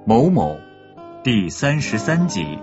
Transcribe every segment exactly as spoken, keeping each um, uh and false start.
某某第三十三集。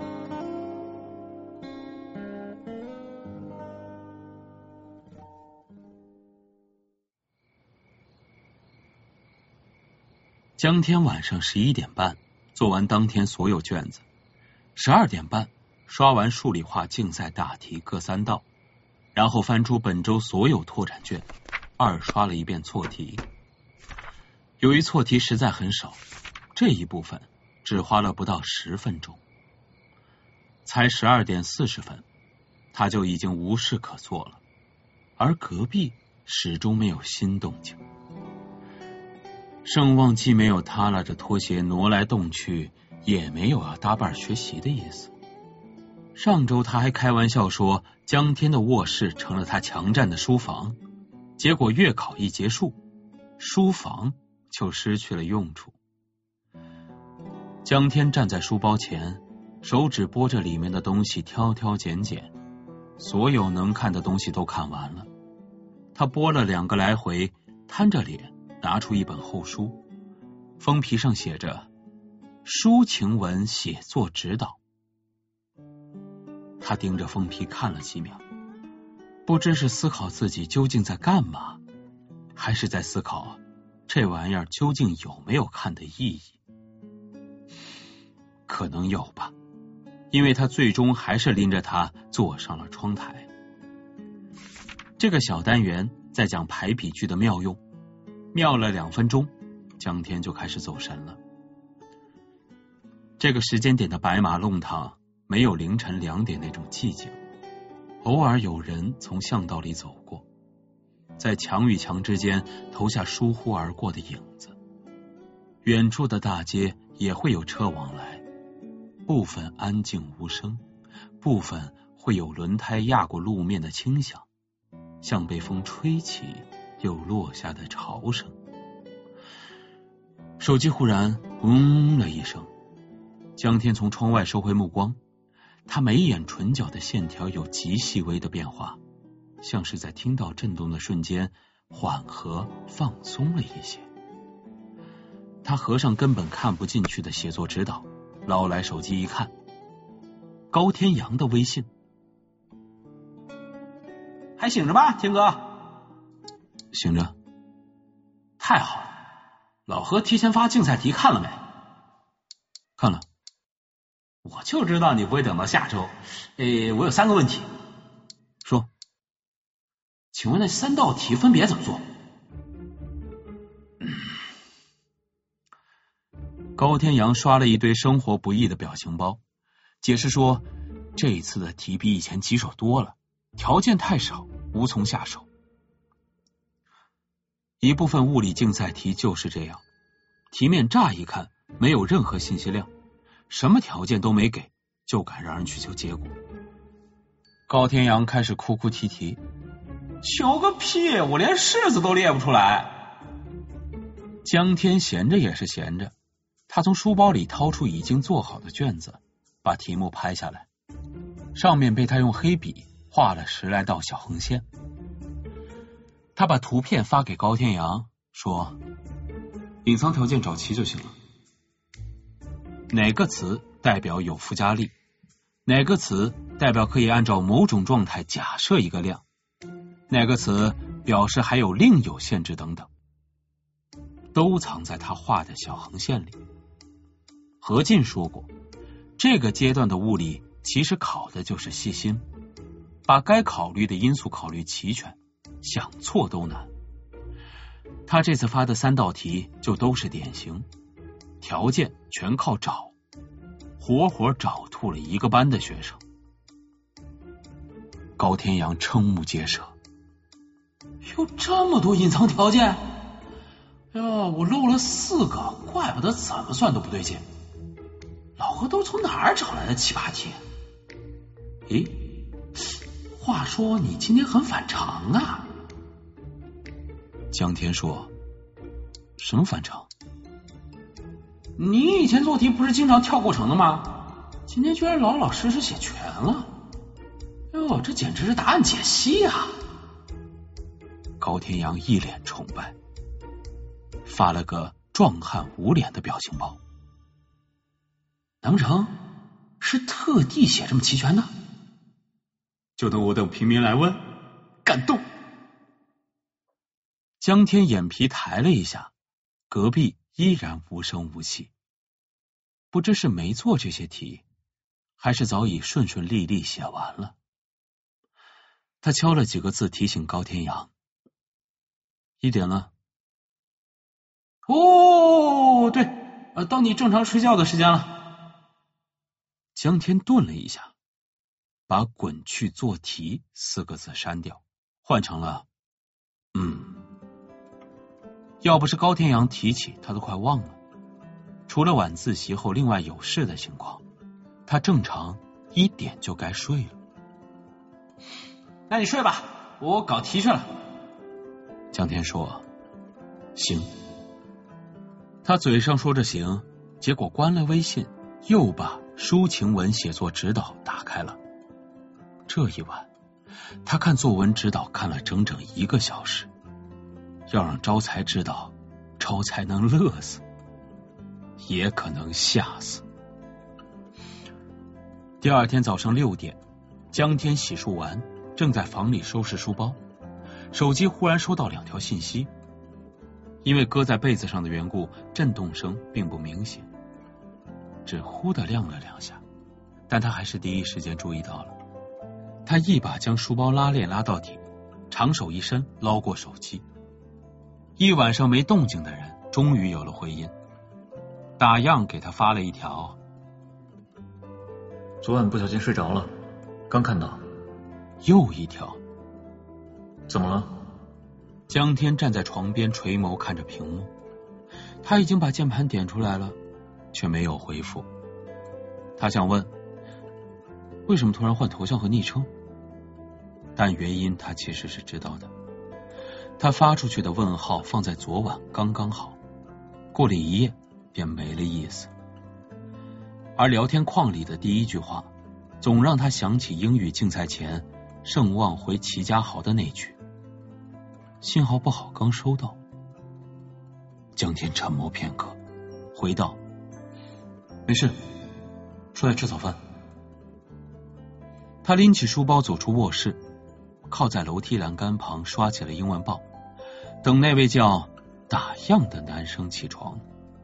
江天晚上十一点半做完当天所有卷子，十二点半刷完数理化竞赛大题各三道，然后翻出本周所有拓展卷，二刷了一遍错题。由于错题实在很少，这一部分只花了不到十分钟。才十二点四十分，他就已经无事可做了，而隔壁始终没有新动静。盛旺既没有他拉着拖鞋挪来动去，也没有要搭伴学习的意思。上周他还开玩笑说江天的卧室成了他强占的书房，结果月考一结束，书房就失去了用处。江天站在书包前，手指拨着里面的东西挑挑拣拣，所有能看的东西都看完了。他拨了两个来回，摊着脸拿出一本厚书，封皮上写着抒情文写作指导。他盯着封皮看了几秒，不知是思考自己究竟在干嘛，还是在思考这玩意儿究竟有没有看的意义。可能有吧，因为他最终还是拎着它坐上了窗台。这个小单元在讲排比句的妙用，妙了两分钟，江天就开始走神了。这个时间点的白马弄堂没有凌晨两点那种寂静，偶尔有人从巷道里走过，在墙与墙之间投下疏忽而过的影子。远处的大街也会有车往来，部分安静无声，部分会有轮胎压过路面的轻响，像被风吹起又落下的潮声。手机忽然嗡了一声，江天从窗外收回目光，他眉眼唇角的线条有极细微的变化，像是在听到震动的瞬间缓和放松了一些。他合上根本看不进去的写作指导，捞来手机一看，高天阳的微信。 还醒着吗，天哥？ 醒着。 太好了，老何提前发竞赛题看了没？ 看了。 我就知道你不会等到下周。诶，我有三个问题。 说。 请问那三道题分别怎么做？ 嗯、高天阳刷了一堆生活不易的表情包，解释说这一次的题比以前棘手多了，条件太少，无从下手。一部分物理竞赛题就是这样，题面乍一看没有任何信息量，什么条件都没给，就敢让人去求结果。高天阳开始哭哭啼啼。 求个屁，我连式子都列不出来。 江天闲着也是闲着，他从书包里掏出已经做好的卷子，把题目拍下来，上面被他用黑笔画了十来道小横线。他把图片发给高天阳，说隐藏条件找齐就行了。哪个词代表有附加力，哪个词代表可以按照某种状态假设一个量，哪个词表示还有另有限制等等，都藏在他画的小横线里。何进说过，这个阶段的物理其实考的就是细心，把该考虑的因素考虑齐全，想错都难。他这次发的三道题就都是典型，条件全靠找，活活找吐了一个班的学生。高天阳瞠目结舌， 有这么多隐藏条件？哎呀，我漏了四个，怪不得怎么算都不对劲。老何都从哪儿找来的奇葩题？咦，话说你今天很反常啊。 江天说，什么反常？ 你以前做题不是经常跳过程的吗？今天居然老老实实写全了。哎呦，这简直是答案解析啊。 高天阳一脸崇拜，发了个壮汉无脸的表情包。 难不成是特地写这么齐全的？ 就等我等平民来问，感动。 江天眼皮抬了一下，隔壁依然无声无息。不知是没做这些题，还是早已顺顺利利写完了。他敲了几个字提醒高天阳，一点了。 哦，对，呃，到你正常睡觉的时间了。 江天顿了一下，把滚去做题四个字删掉，换成了嗯。要不是高天阳提起，他都快忘了。除了晚自习后另外有事的情况，他正常一点就该睡了。 那你睡吧，我搞题去了。 江天说行。他嘴上说着行，结果关了微信，又把抒情文写作指导打开了。这一晚他看作文指导看了整整一个小时，要让招财知道，招财能乐死，也可能吓死。第二天早上六点，江天洗漱完，正在房里收拾书包，手机忽然收到两条信息。因为搁在被子上的缘故，震动声并不明显，只忽地亮了两下，但他还是第一时间注意到了。他一把将书包拉链拉到底，长手一伸捞过手机。一晚上没动静的人终于有了回音，打样给他发了一条： 昨晚不小心睡着了，刚看到。 又一条： 怎么了？ 江天站在床边垂眸看着屏幕，他已经把键盘点出来了，却没有回复。他想问为什么突然换头像和昵称，但原因他其实是知道的。他发出去的问号放在昨晚刚刚好，过了一夜便没了意思。而聊天框里的第一句话总让他想起英语竞赛前盛望回齐家豪的那句：信号不好，刚收到。江天沉默片刻，回道：没事，出来吃早饭。他拎起书包走出卧室，靠在楼梯栏杆旁刷起了英文报，等那位叫打样的男生起床。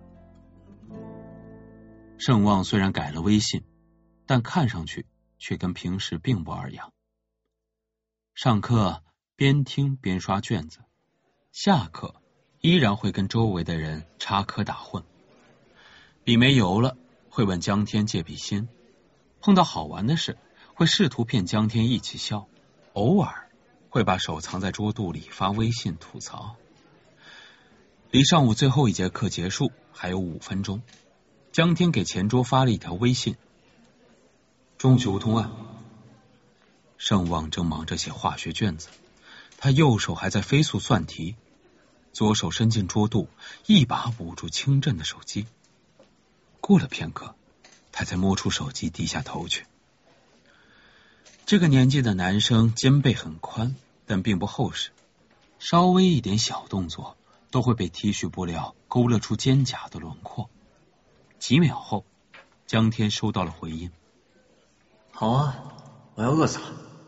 盛望虽然改了微信，但看上去却跟平时并不二样。上课边听边刷卷子，下课依然会跟周围的人插科打诨，笔没油了会问江天借笔芯，碰到好玩的事会试图骗江天一起笑，偶尔会把手藏在桌肚里发微信吐槽。离上午最后一节课结束还有五分钟，江天给前桌发了一条微信：中午去梧桐湾。盛望正忙着写化学卷子，他右手还在飞速算题，左手伸进桌肚，一把捂住清震的手机。过了片刻，他才摸出手机低下头去。这个年纪的男生肩背很宽，但并不厚实，稍微一点小动作都会被 T 恤布料勾勒出肩胛的轮廓。几秒后，江天收到了回音： 好啊，我要饿死了。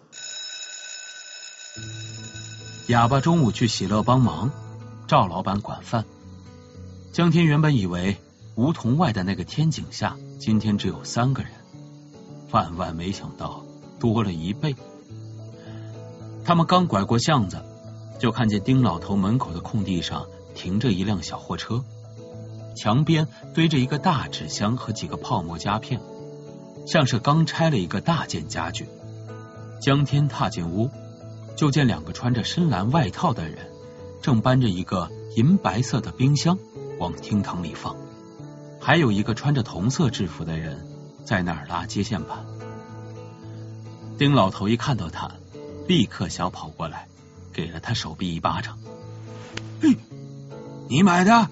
哑巴中午去喜乐帮忙，赵老板管饭。江天原本以为梧桐外的那个天井下今天只有三个人，万万没想到多了一倍。他们刚拐过巷子，就看见丁老头门口的空地上停着一辆小货车，墙边堆着一个大纸箱和几个泡沫夹片，像是刚拆了一个大件家具。江天踏进屋，就见两个穿着深蓝外套的人正搬着一个银白色的冰箱往厅堂里放，还有一个穿着同色制服的人在那儿拉接线盘。丁老头一看到他，立刻小跑过来，给了他手臂一巴掌。嘿，你买的？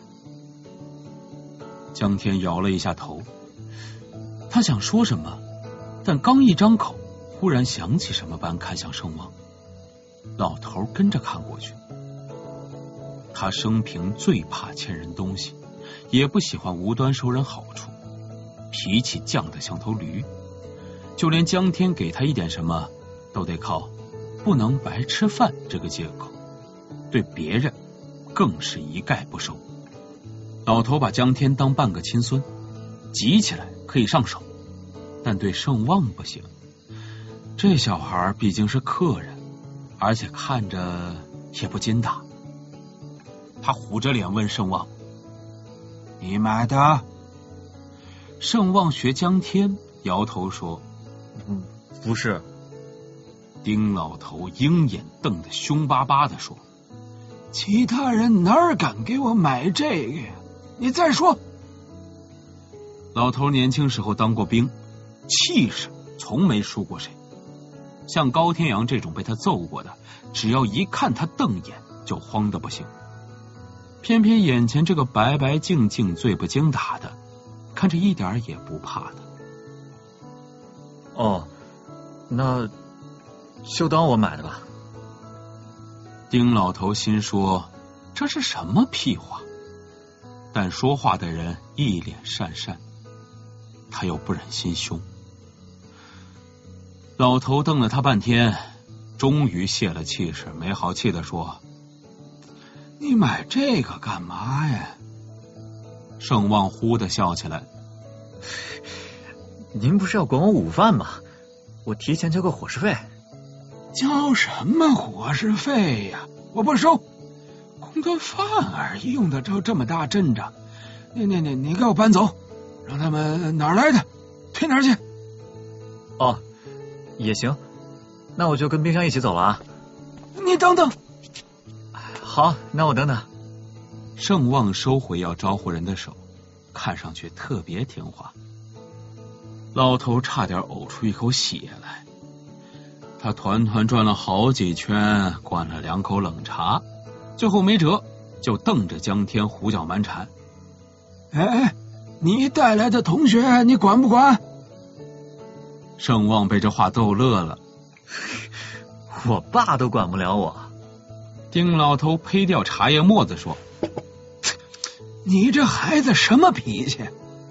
江天摇了一下头，他想说什么，但刚一张口，忽然想起什么般看向盛望。老头跟着看过去。他生平最怕欠人东西，也不喜欢无端收人好处， 脾气犟得像头驴，就连江天给他一点什么，都得靠不能白吃饭这个借口，对别人更是一概不收。老头把江天当半个亲孙，急起来可以上手，但对盛旺不行。这小孩毕竟是客人，而且看着也不禁打。他虎着脸问盛旺：“你买的？”盛旺学江天摇头说：“ 嗯，不是。” 丁老头鹰眼瞪得凶巴巴的说：“其他人哪敢给我买这个呀？你再说。”老头年轻时候当过兵，气势从没输过谁。像高天阳这种被他揍过的，只要一看他瞪眼就慌得不行。偏偏眼前这个白白净净最不经打的，看着一点也不怕的。 哦，那就当我买的吧。 丁老头心说这是什么屁话，但说话的人一脸讪讪，他又不忍心凶。老头瞪了他半天，终于泄了气势，没好气的说：“你买这个干嘛呀？”盛旺忽的笑起来：“ 您不是要管我午饭吗？我提前交个伙食费。”“ 交什么伙食费呀？我不收，供顿饭而已，用得着这么大阵仗？你你你你给我搬走，让他们哪儿来的退哪儿去。”“ 哦，也行，那我就跟冰箱一起走了啊。”“ 你等等。”“ 好，那我等等。” 盛旺收回要招呼人的手，看上去特别听话。老头差点呕出一口血来。他团团转了好几圈，灌了两口冷茶，最后没辙，就瞪着江天胡搅蛮缠：“哎，你带来的同学你管不管？”盛旺被这话逗乐了：“ 我爸都管不了我。” 丁老头呸掉茶叶沫子说：“你这孩子什么脾气？”“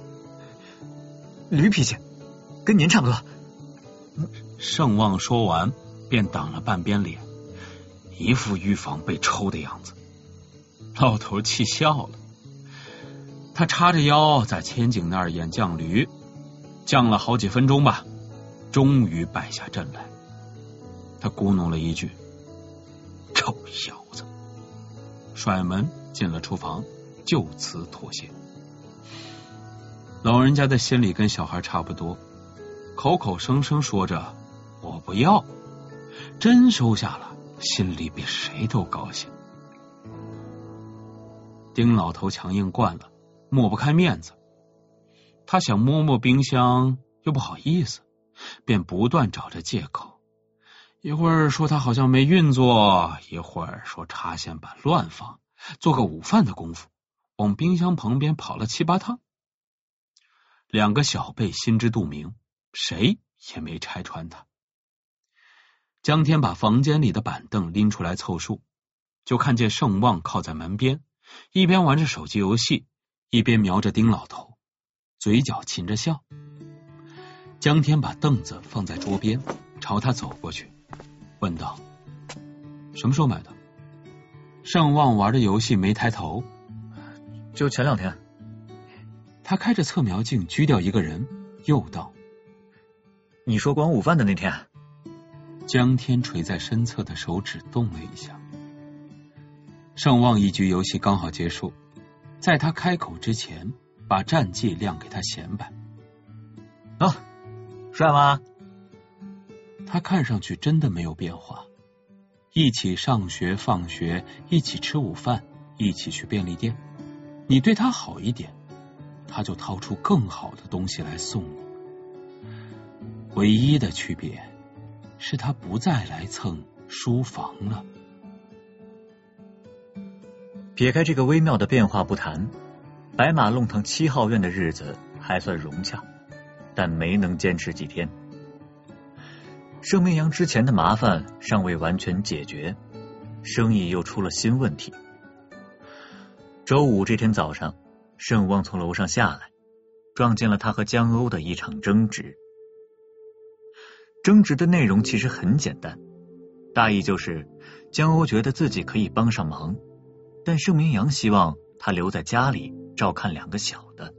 驴脾气，跟您差不多。” 盛旺说完便挡了半边脸，一副预防被抽的样子。老头气笑了，他叉着腰在千景那儿演犟驴，犟了好几分钟吧，终于败下阵来。他咕哝了一句：“臭小子！”甩门进了厨房，就此妥协。老人家的心里跟小孩差不多，口口声声说着我不要，真收下了，心里比谁都高兴。丁老头强硬惯了，抹不开面子，他想摸摸冰箱又不好意思，便不断找着借口，一会儿说他好像没运作，一会儿说插线板乱放，做个午饭的功夫往冰箱旁边跑了七八趟。两个小辈心知肚明，谁也没拆穿他。江天把房间里的板凳拎出来凑数，就看见盛旺靠在门边，一边玩着手机游戏，一边瞄着丁老头，嘴角噙着笑。江天把凳子放在桌边，朝他走过去，问道：“什么时候买的？”盛旺玩着游戏没抬头：“ 就前两天。” 他开着测瞄镜狙掉一个人，又道：“ 你说管午饭的那天。” 江天垂在身侧的手指动了一下。盛旺一局游戏刚好结束，在他开口之前，把战绩亮给他显摆。 “啊，帅吗？” 他看上去真的没有变化，一起上学放学，一起吃午饭，一起去便利店，你对他好一点，他就掏出更好的东西来送你。唯一的区别是他不再来蹭书房了。 撇开这个微妙的变化不谈，白马弄堂七号院的日子还算融洽，但没能坚持几天。盛明阳之前的麻烦尚未完全解决，生意又出了新问题。周五这天早上，盛旺从楼上下来， 撞见了他和江欧的一场争执。争执的内容其实很简单，大意就是江欧觉得自己可以帮上忙，但盛明阳希望他留在家里照看两个小的。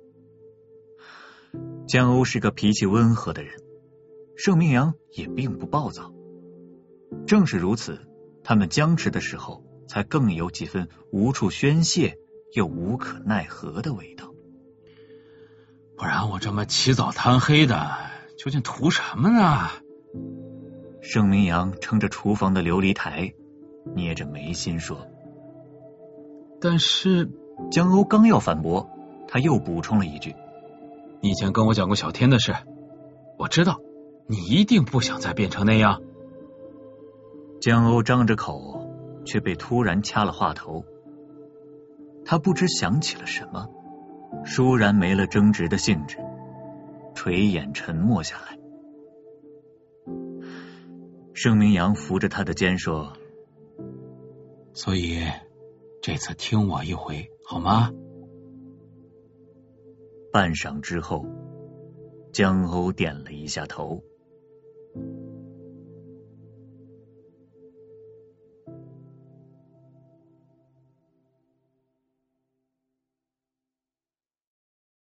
江欧是个脾气温和的人，盛明阳也并不暴躁，正是如此，他们僵持的时候才更有几分无处宣泄又无可奈何的味道。 不然我这么起早贪黑的，究竟图什么呢？ 盛明阳撑着厨房的琉璃台，捏着眉心说。 但是江欧刚要反驳，他又补充了一句： 你以前跟我讲过小天的事，我知道你一定不想再变成那样。 江欧张着口，却被突然掐了话头。他不知想起了什么，倏然没了争执的兴致，垂眼沉默下来。盛明阳扶着他的肩说： 所以这次听我一回好吗？ 半晌之后，江欧点了一下头。